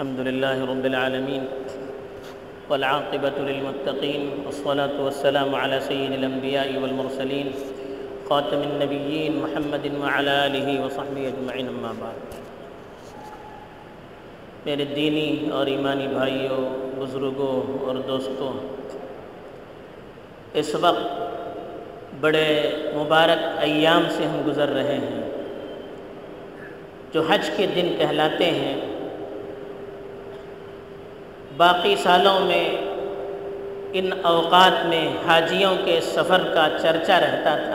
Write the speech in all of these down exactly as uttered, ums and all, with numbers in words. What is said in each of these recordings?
الحمد لله رب العالمين والعاقبة للمتقين والصلاة والسلام على سيد الأنبياء والمرسلين خاتم النبيين محمد وعلى آله وصحبه أجمعين أما بعد. میرے دینی اور ایمانی بھائیوں، بزرگوں اور دوستوں، اس وقت بڑے مبارک ایام سے ہم گزر رہے ہیں جو حج کے دن کہلاتے ہیں. باقی سالوں میں ان اوقات میں حاجیوں کے سفر کا چرچا رہتا تھا.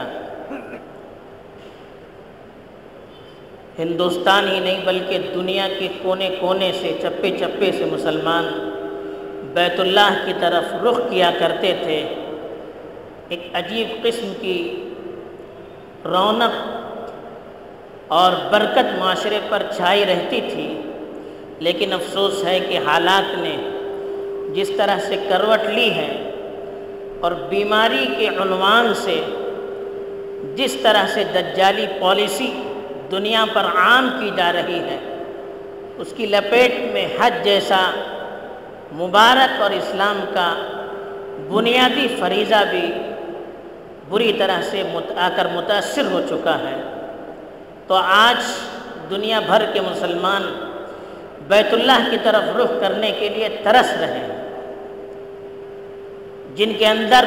ہندوستان ہی نہیں بلکہ دنیا کے کونے کونے سے، چپے چپے سے مسلمان بیت اللہ کی طرف رخ کیا کرتے تھے. ایک عجیب قسم کی رونق اور برکت معاشرے پر چھائی رہتی تھی. لیکن افسوس ہے کہ حالات نے جس طرح سے کروٹ لی ہے اور بیماری کے عنوان سے جس طرح سے دجالی پالیسی دنیا پر عام کی جا رہی ہے، اس کی لپیٹ میں حج جیسا مبارک اور اسلام کا بنیادی فریضہ بھی بری طرح سے آ کر متاثر ہو چکا ہے. تو آج دنیا بھر کے مسلمان بیت اللہ کی طرف رخ کرنے کے لیے ترس رہے ہیں. جن کے اندر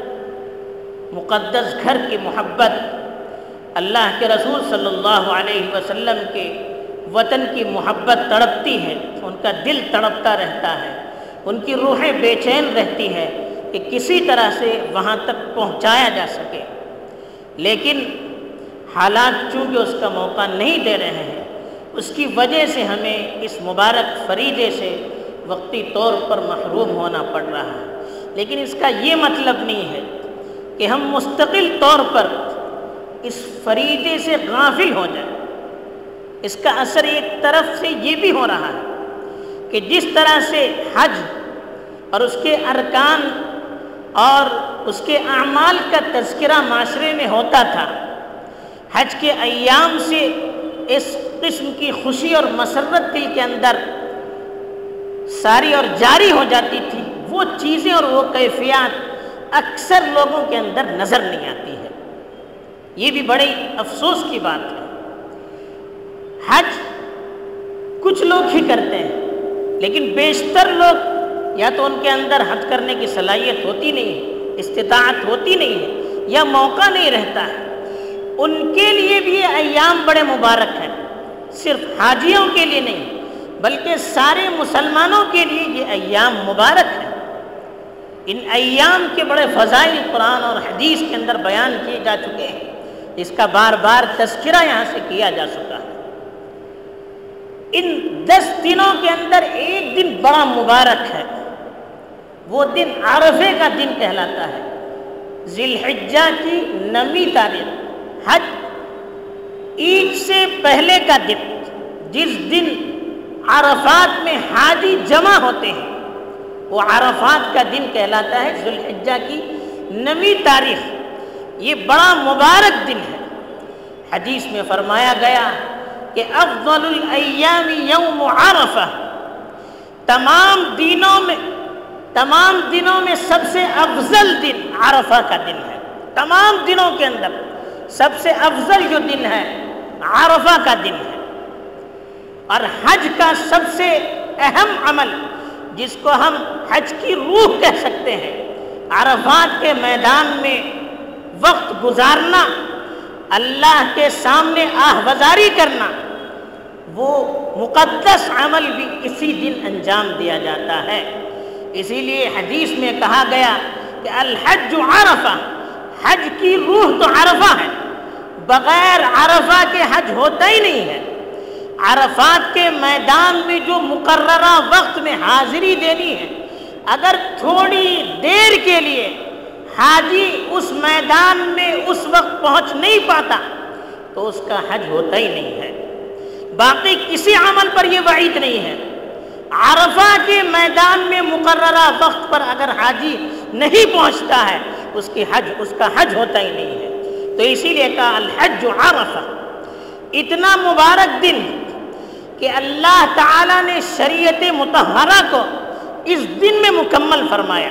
مقدس گھر کی محبت، اللہ کے رسول صلی اللہ علیہ وسلم کے وطن کی محبت تڑپتی ہے، ان کا دل تڑپتا رہتا ہے، ان کی روحیں بے چین رہتی ہے کہ کسی طرح سے وہاں تک پہنچایا جا سکے. لیکن حالات چونکہ اس کا موقع نہیں دے رہے ہیں، اس کی وجہ سے ہمیں اس مبارک فریضے سے وقتی طور پر محروم ہونا پڑ رہا ہے. لیکن اس کا یہ مطلب نہیں ہے کہ ہم مستقل طور پر اس فریضے سے غافل ہو جائیں. اس کا اثر ایک طرف سے یہ بھی ہو رہا ہے کہ جس طرح سے حج اور اس کے ارکان اور اس کے اعمال کا تذکرہ معاشرے میں ہوتا تھا، حج کے ایام سے اس قسم کی خوشی اور مسرت دل کے اندر ساری اور جاری ہو جاتی تھی، وہ چیزیں اور وہ کیفیات اکثر لوگوں کے اندر نظر نہیں آتی ہے. یہ بھی بڑی افسوس کی بات ہے. حج کچھ لوگ ہی کرتے ہیں، لیکن بیشتر لوگ یا تو ان کے اندر حج کرنے کی صلاحیت ہوتی نہیں ہے، استطاعت ہوتی نہیں ہے، یا موقع نہیں رہتا ہے. ان کے لیے بھی یہ ایام بڑے مبارک ہیں. صرف حاجیوں کے لیے نہیں بلکہ سارے مسلمانوں کے لیے یہ ایام مبارک ہیں. ان ایام کے بڑے فضائل قرآن اور حدیث کے اندر بیان کیے جا چکے ہیں، اس کا بار بار تذکرہ یہاں سے کیا جا چکا ہے. ان دس دنوں کے اندر ایک دن بڑا مبارک ہے، وہ دن عرفے کا دن کہلاتا ہے. ذی الحجہ کی نویں تاریخ، حج عید سے پہلے کا دن، جس دن عرفات میں حاجی جمع ہوتے ہیں، وہ عرفات کا دن کہلاتا ہے. ذی الحجہ کی نویں تاریخ یہ بڑا مبارک دن ہے. حدیث میں فرمایا گیا کہ افضل الایام یوم عرفہ، تمام دنوں میں تمام دنوں میں سب سے افضل دن عرفہ کا دن ہے. تمام دنوں کے اندر سب سے افضل جو دن ہے عرفہ کا دن ہے. اور حج کا سب سے اہم عمل جس کو ہم حج کی روح کہہ سکتے ہیں، عرفات کے میدان میں وقت گزارنا، اللہ کے سامنے آہوازاری کرنا، وہ مقدس عمل بھی اسی دن انجام دیا جاتا ہے. اسی لیے حدیث میں کہا گیا کہ الحج عرفہ، حج کی روح تو عرفہ ہے، بغیر عرفہ کے حج ہوتا ہی نہیں ہے. عرفات کے میدان میں جو مقررہ وقت میں حاضری دینی ہے، اگر تھوڑی دیر کے لیے حاجی اس میدان میں اس وقت پہنچ نہیں پاتا تو اس کا حج ہوتا ہی نہیں ہے. باقی کسی عمل پر یہ وعید نہیں ہے. عرفہ کے میدان میں مقررہ وقت پر اگر حاجی نہیں پہنچتا ہے اس کی حج اس کا حج ہوتا ہی نہیں ہے. تو اسی لیے کہا الحج عرفہ. اتنا مبارک دن کہ اللہ تعالیٰ نے شریعت مطہرہ کو اس دن میں مکمل فرمایا۔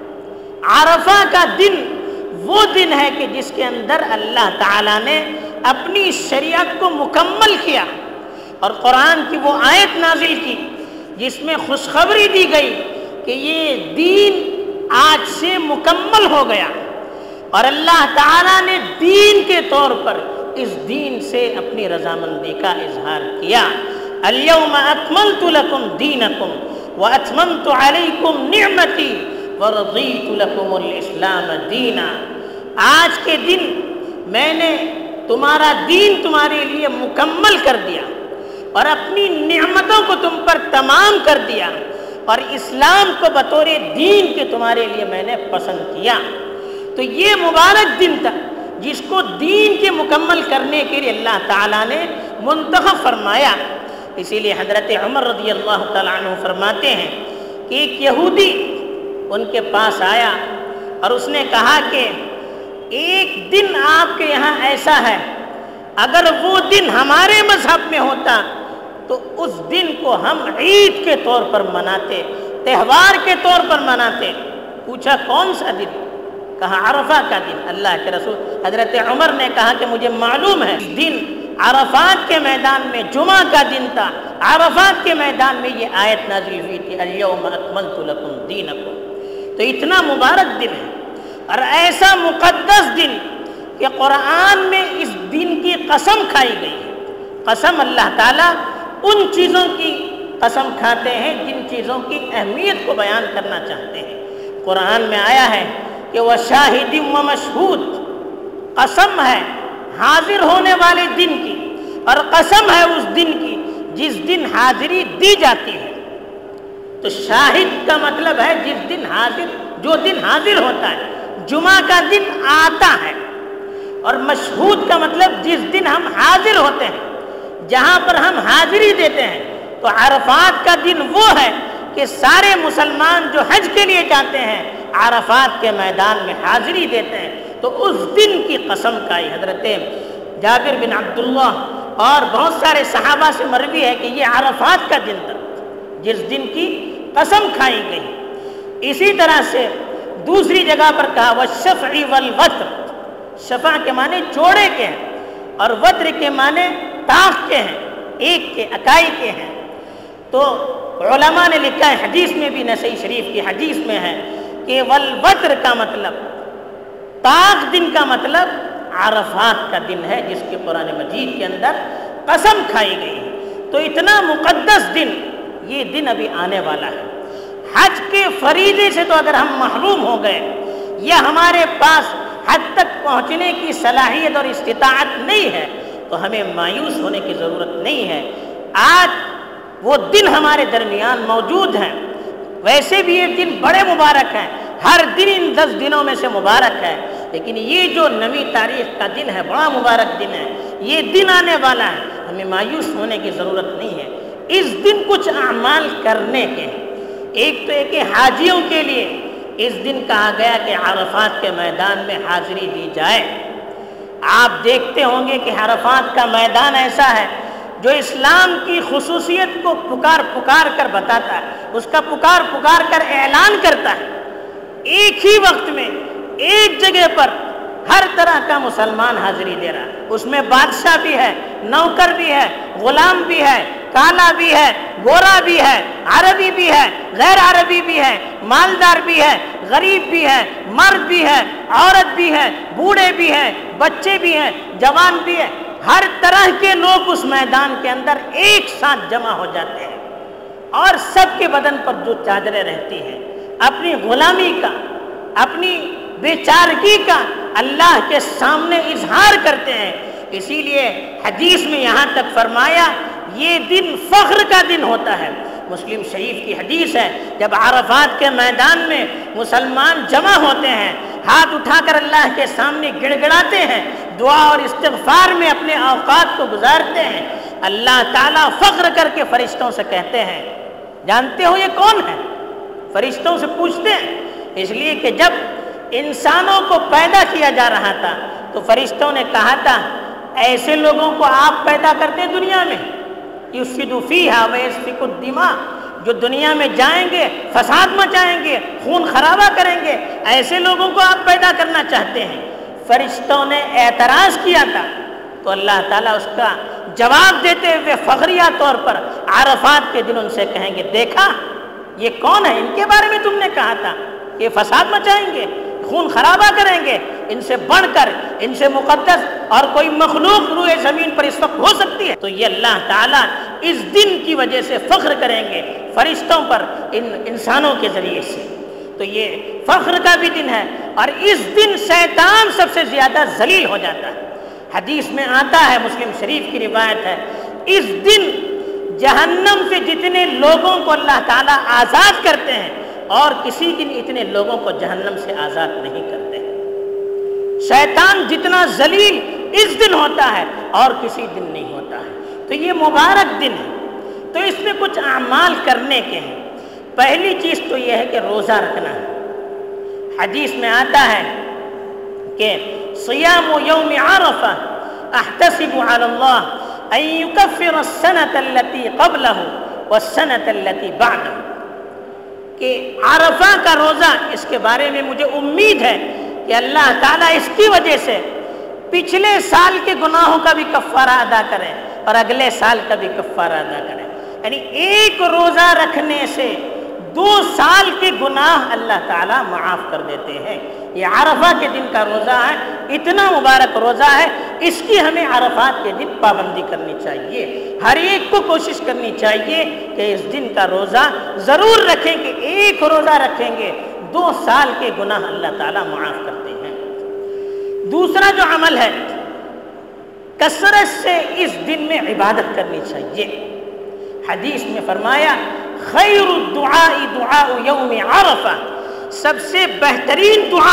عرفہ کا دن وہ دن ہے کہ جس کے اندر اللہ تعالیٰ نے اپنی شریعت کو مکمل کیا، اور قرآن کی وہ آیت نازل کی جس میں خوشخبری دی گئی کہ یہ دین آج سے مکمل ہو گیا، اور اللہ تعالیٰ نے دین کے طور پر اس دین سے اپنی رضامندی کا اظہار کیا۔ الیوم اکملت لکم دینکم واتممت علیکم نعمتی ورضیت لکم الاسلام دینا۔ آج کے دن میں نے تمہارا دین تمہارے لیے مکمل کر دیا اور اپنی نعمتوں کو تم پر تمام کر دیا، اور اسلام کو بطور دین کے تمہارے لیے میں نے پسند کیا۔ تو یہ مبارک دن تھا جس کو دین کے مکمل کرنے کے لیے اللہ تعالیٰ نے منتخب فرمایا۔ اسی لیے حضرت عمر رضی اللہ تعالیٰ عنہ فرماتے ہیں کہ ایک یہودی ان کے پاس آیا اور اس نے کہا کہ ایک دن آپ کے یہاں ایسا ہے، اگر وہ دن ہمارے مذہب میں ہوتا تو اس دن کو ہم عید کے طور پر مناتے، تہوار کے طور پر مناتے۔ پوچھا کون سا دن؟ کہا عرفہ کا دن۔ اللہ کے رسول حضرت عمر نے کہا کہ مجھے معلوم ہے، اس دن عرفات کے میدان میں جمعہ کا دن تھا، عرفات کے میدان میں یہ آیت نازل ہوئی تھی، الیوم اکملت لکم دینکم۔ تو اتنا مبارک دن ہے اور ایسا مقدس دن کہ قرآن میں اس دن کی قسم کھائی گئی ہے۔ قسم اللہ تعالیٰ ان چیزوں کی قسم کھاتے ہیں جن چیزوں کی اہمیت کو بیان کرنا چاہتے ہیں۔ قرآن میں آیا ہے کہ وَشَاهِدٍ وَمَشْهُودٍ، قسم ہے حاضر ہونے والے دن کی، اور قسم ہے اس دن کی جس دن حاضری دی جاتی ہے۔ تو شاہد کا مطلب ہے جس دن حاضر، جو دن حاضر ہوتا ہے، جمعہ کا دن آتا ہے، اور مشہود کا مطلب جس دن ہم حاضر ہوتے ہیں، جہاں پر ہم حاضری دیتے ہیں۔ تو عرفات کا دن وہ ہے کہ سارے مسلمان جو حج کے لیے جاتے ہیں عرفات کے میدان میں حاضری دیتے ہیں۔ تو اس دن کی قسم کھائی۔ حضرت جابر بن عبداللہ اور بہت سارے صحابہ سے مروی ہے کہ یہ عرفات کا دن تھا جس دن کی قسم کھائی گئی۔ اسی طرح سے دوسری جگہ پر کہا وَالشَّفْعِ وَالْوَتْرِ، شفع کے معنی جوڑے کے ہیں اور وتر کے معنی طاق کے ہیں، ایک کے، اکائی کے ہیں۔ تو علماء نے لکھا ہے، حدیث میں بھی نسائی شریف کی حدیث میں ہے کہ والوتر کا مطلب، طاق دن کا مطلب عرفات کا دن ہے جس کے قرآن مجید کے اندر قسم کھائی گئی ہے۔ تو اتنا مقدس دن، یہ دن ابھی آنے والا ہے۔ حج کے فریضے سے تو اگر ہم محروم ہو گئے یا ہمارے پاس حج تک پہنچنے کی صلاحیت اور استطاعت نہیں ہے تو ہمیں مایوس ہونے کی ضرورت نہیں ہے۔ آج وہ دن ہمارے درمیان موجود ہیں۔ ویسے بھی یہ دن بڑے مبارک ہیں، ہر دن ان دس دنوں میں سے مبارک ہے، لیکن یہ جو نویں تاریخ کا دن ہے بڑا مبارک دن ہے، یہ دن آنے والا ہے، ہمیں مایوس ہونے کی ضرورت نہیں ہے۔ اس دن کچھ اعمال کرنے کے ہیں۔ ایک تو ہے کہ حاجیوں کے لیے اس دن کہا گیا کہ عرفات کے میدان میں حاضری دی جائے۔ آپ دیکھتے ہوں گے کہ عرفات کا میدان ایسا ہے جو اسلام کی خصوصیت کو پکار پکار کر بتاتا ہے، اس کا پکار پکار کر اعلان کرتا ہے۔ ایک ہی وقت میں ایک جگہ پر ہر طرح کا مسلمان حاضری دے رہا ہے، اس میں بادشاہ بھی ہے، نوکر بھی ہے، غلام بھی ہے، کالا بھی ہے، گورا بھی ہے، عربی بھی ہے، غیر عربی بھی ہے، مالدار بھی ہے، غریب بھی ہے، مرد بھی ہے، عورت بھی ہے، بوڑھے بھی ہیں، بچے بھی ہیں، جوان بھی ہے، ہر طرح کے لوگ اس میدان کے اندر ایک ساتھ جمع ہو جاتے ہیں، اور سب کے بدن پر جو چادریں رہتی ہیں اپنی غلامی کا، اپنی بیچارگی کا اللہ کے سامنے اظہار کرتے ہیں۔ اسی لیے حدیث میں یہاں تک فرمایا یہ دن فخر کا دن ہوتا ہے۔ مسلم شریف کی حدیث ہے، جب عرفات کے میدان میں مسلمان جمع ہوتے ہیں، ہاتھ اٹھا کر اللہ کے سامنے گڑ گڑاتے ہیں، دعا اور استغفار میں اپنے اوقات کو گزارتے ہیں، اللہ تعالیٰ فخر کر کے فرشتوں سے کہتے ہیں، جانتے ہو یہ کون ہے؟ فرشتوں سے پوچھتے ہیں، اس لیے کہ جب انسانوں کو پیدا کیا جا رہا تھا تو فرشتوں نے کہا تھا ایسے لوگوں کو آپ پیدا کرتے دنیا میں یفسد فیہا ویسفک الدماء، جو دنیا میں جائیں گے فساد مچائیں گے، خون خرابہ کریں گے، ایسے لوگوں کو آپ پیدا کرنا چاہتے ہیں۔ فرشتوں نے اعتراض کیا تھا تو اللہ تعالیٰ اس کا جواب دیتے ہوئے فخریہ طور پر عرفات کے دن ان سے کہیں گے، دیکھا یہ کون ہے، ان کے بارے میں تم نے کہا تھا یہ فساد مچائیں گے، خون خرابہ کریں گے، ان سے بڑھ کر ان سے مقدس اور کوئی مخلوق روئے زمین پر اس وقت ہو سکتی ہے؟ تو یہ اللہ تعالیٰ اس دن کی وجہ سے فخر کریں گے فرشتوں پر ان انسانوں کے ذریعے سے۔ تو یہ فخر کا بھی دن ہے، اور اس دن شیطان سب سے زیادہ ذلیل ہو جاتا ہے۔ حدیث میں آتا ہے، مسلم شریف کی روایت ہے، اس دن جہنم سے جتنے لوگوں کو اللہ تعالیٰ آزاد کرتے ہیں اور کسی دن اتنے لوگوں کو جہنم سے آزاد نہیں کرتے ہیں۔ شیطان جتنا ذلیل اس دن ہوتا ہے اور کسی دن نہیں ہوتا ہے۔ تو یہ مبارک دن ہے، تو اس میں کچھ اعمال کرنے کے ہیں۔ پہلی چیز تو یہ ہے کہ روزہ رکھنا ہے۔ حدیث میں آتا ہے کہ صیام یوم عرفہ احتسب علی اللہ ان یکفر السنة التي قبلہ والسنة التي بعدہ، کہ عرفہ کا روزہ، اس کے بارے میں مجھے امید ہے کہ اللہ تعالیٰ اس کی وجہ سے پچھلے سال کے گناہوں کا بھی کفارہ ادا کرے اور اگلے سال کا بھی کفارہ ادا کرے۔ یعنی ایک روزہ رکھنے سے دو سال کے گناہ اللہ تعالیٰ معاف کر دیتے ہیں۔ یہ عرفہ کے دن کا روزہ ہے، اتنا مبارک روزہ ہے، اس کی ہمیں عرفات کے دن پابندی کرنی چاہیے۔ ہر ایک کو کوشش کرنی چاہیے کہ اس دن کا روزہ ضرور رکھیں کہ ایک روزہ رکھیں گے دو سال کے گناہ اللہ تعالیٰ معاف کرتے ہیں۔ دوسرا جو عمل ہے، کثرت سے اس دن میں عبادت کرنی چاہیے۔ حدیث میں فرمایا خیر الدعاء دعاء یوم عرفہ، سب سے بہترین دعا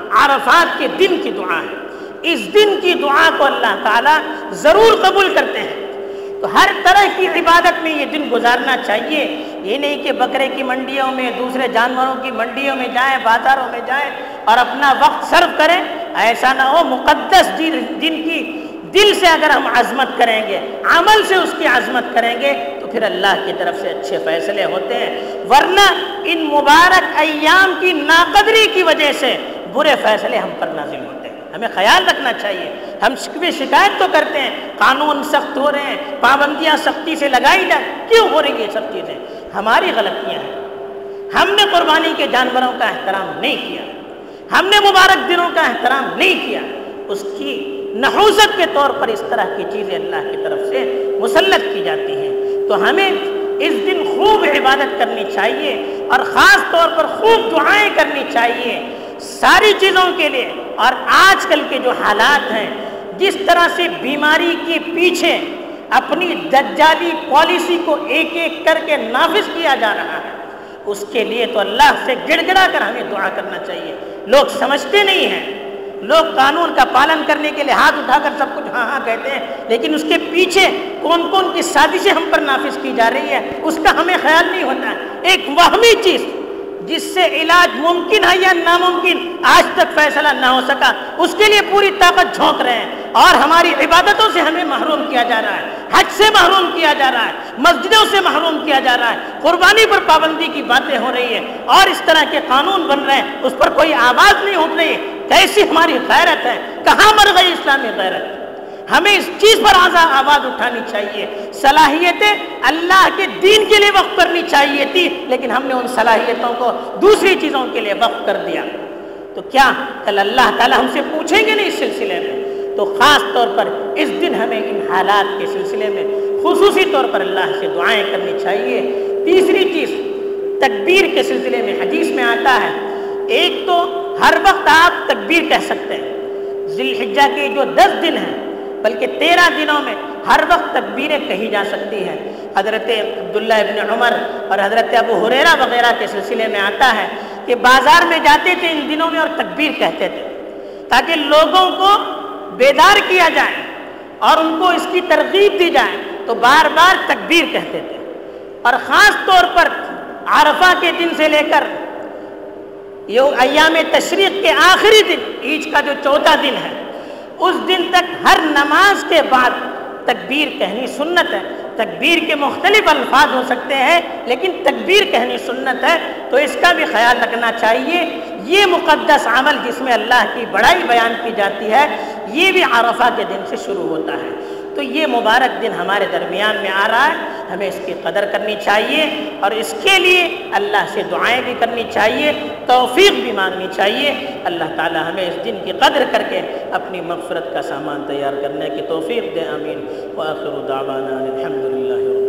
عرفات کے دن کی دعا ہے۔ اس دن کی دعا کو اللہ تعالیٰ ضرور قبول کرتے ہیں۔ تو ہر طرح کی عبادت میں یہ دن گزارنا چاہیے۔ یہ نہیں کہ بکرے کی منڈیوں میں، دوسرے جانوروں کی منڈیوں میں جائیں، بازاروں میں جائیں اور اپنا وقت صرف کریں، ایسا نہ ہو۔ مقدس دن کی دل سے اگر ہم عظمت کریں گے، عمل سے اس کی عظمت کریں گے تو پھر اللہ کی طرف سے اچھے فیصلے ہوتے ہیں، ورنہ ان مبارک ایام کی ناقدری کی وجہ سے برے فیصلے ہم پر نازل ہوتے ہیں۔ ہمیں خیال رکھنا چاہیے۔ ہم شکوے شکایت تو کرتے ہیں، قانون سخت ہو رہے ہیں، پابندیاں سختی سے لگائی جائیں، کیوں ہو رہی یہ سب چیزیں؟ ہماری غلطیاں ہیں۔ ہم نے قربانی کے جانوروں کا احترام نہیں کیا، ہم نے مبارک دنوں کا احترام نہیں کیا، اس کی نحوست کے طور پر اس طرح کی چیزیں اللہ کی طرف سے مسلط کی جاتی ہیں۔ تو ہمیں اس دن خوب عبادت کرنی چاہیے اور خاص طور پر خوب دعائیں کرنی چاہیے ساری چیزوں کے لیے۔ اور آج کل کے جو حالات ہیں، جس طرح سے بیماری کے پیچھے اپنی دجالی پالیسی کو ایک ایک کر کے نافذ کیا جا رہا ہے، اس کے لیے تو اللہ سے گڑ گڑا کر ہمیں دعا کرنا چاہیے۔ لوگ سمجھتے نہیں ہیں، لوگ قانون کا پالن کرنے کے لیے ہاتھ اٹھا کر سب کچھ ہاں ہاں کہتے ہیں، لیکن اس کے پیچھے کون کون کی سازشیں ہم پر نافذ کی جا رہی ہے اس کا ہمیں خیال نہیں ہوتا ہے۔ ایک وہمی چیز جس سے علاج ممکن ہے یا ناممکن آج تک فیصلہ نہ ہو سکا، اس کے لیے پوری طاقت جھونک رہے ہیں، اور ہماری عبادتوں سے ہمیں محروم کیا جا رہا ہے، حج سے محروم کیا جا رہا ہے، مسجدوں سے محروم کیا جا رہا ہے، قربانی پر پابندی کی باتیں ہو رہی ہیں، اور اس طرح کے قانون بن رہے ہیں، اس پر کوئی آواز نہیں اٹھ رہی ہے۔ کیسی ہماری غیرت ہے؟ کہاں مر گئی اسلامی غیرت؟ ہمیں اس چیز پر آواز اٹھانی چاہیے۔ صلاحیتیں اللہ کے دین کے لیے وقف کرنی چاہیے تھی، لیکن ہم نے ان صلاحیتوں کو دوسری چیزوں کے لیے وقف کر دیا۔ تو کیا کل اللہ تعالی ہم سے پوچھیں گے نہیں اس سلسلے میں؟ تو خاص طور پر اس دن ہمیں ان حالات کے سلسلے میں خصوصی طور پر اللہ سے دعائیں کرنی چاہیے۔ تیسری چیز تکبیر کے سلسلے میں حدیث میں آتا ہے، ایک تو ہر وقت آپ تکبیر کہہ سکتے ہیں۔ ذی الحجہ کے جو دس دن ہیں بلکہ تیرہ دنوں میں ہر وقت تکبیریں کہی جا سکتی ہیں۔ حضرت عبداللہ ابن عمر اور حضرت ابو ہریرہ وغیرہ کے سلسلے میں آتا ہے کہ بازار میں جاتے تھے ان دنوں میں اور تکبیر کہتے تھے تاکہ لوگوں کو بیدار کیا جائے اور ان کو اس کی ترغیب دی جائے، تو بار بار تکبیر کہتے تھے۔ اور خاص طور پر عرفہ کے دن سے لے کر یہ ایام تشریق کے آخری دن، عید کا جو چوتھا دن ہے، اس دن تک ہر نماز کے بعد تکبیر کہنی سنت ہے۔ تکبیر کے مختلف الفاظ ہو سکتے ہیں لیکن تکبیر کہنی سنت ہے، تو اس کا بھی خیال رکھنا چاہیے۔ یہ مقدس عمل جس میں اللہ کی بڑائی بیان کی جاتی ہے، یہ بھی عرفہ کے دن سے شروع ہوتا ہے۔ تو یہ مبارک دن ہمارے درمیان میں آ رہا ہے، ہمیں اس کی قدر کرنی چاہیے اور اس کے لیے اللہ سے دعائیں بھی کرنی چاہیے، توفیق بھی مانگنی چاہیے۔ اللہ تعالی ہمیں اس دن کی قدر کر کے اپنی مغفرت کا سامان تیار کرنے کی توفیق دے، آمین۔ وآخر دعوانا الحمدللہ۔